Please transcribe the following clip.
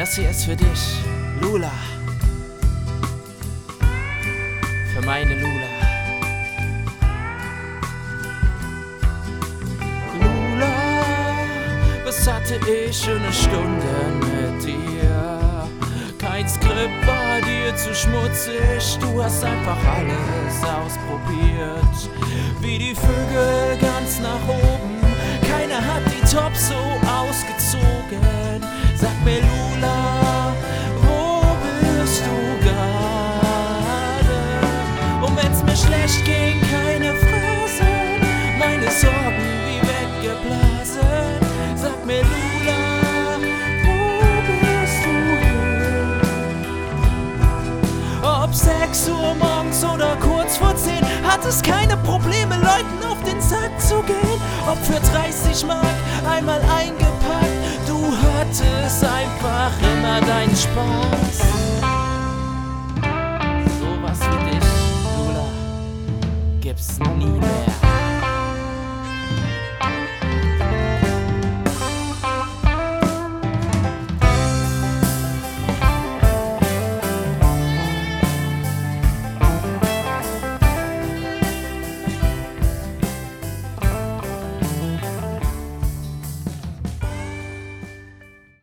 Das hier ist für dich, Lula. Für meine Lula. Lula, was hatte ich schöne Stunden mit dir? Kein Skript war dir zu schmutzig, du hast einfach alles ausprobiert. Wie die Vögel ganz nach oben, keiner hat die Tops so ausgezogen. Sag mir Lula, wo bist du gerade? Und wenn's mir schlecht ging, keine Phrasen, meine Sorgen wie weggeblasen. Sag mir Lula, wo bist du hin? Ob 6 Uhr morgens oder kurz vor 10, hat es keine Probleme, Leuten auf den Sack zu gehen. Ob für 30 Mark einmal eingepackt, du hattest einfach immer deinen Spaß.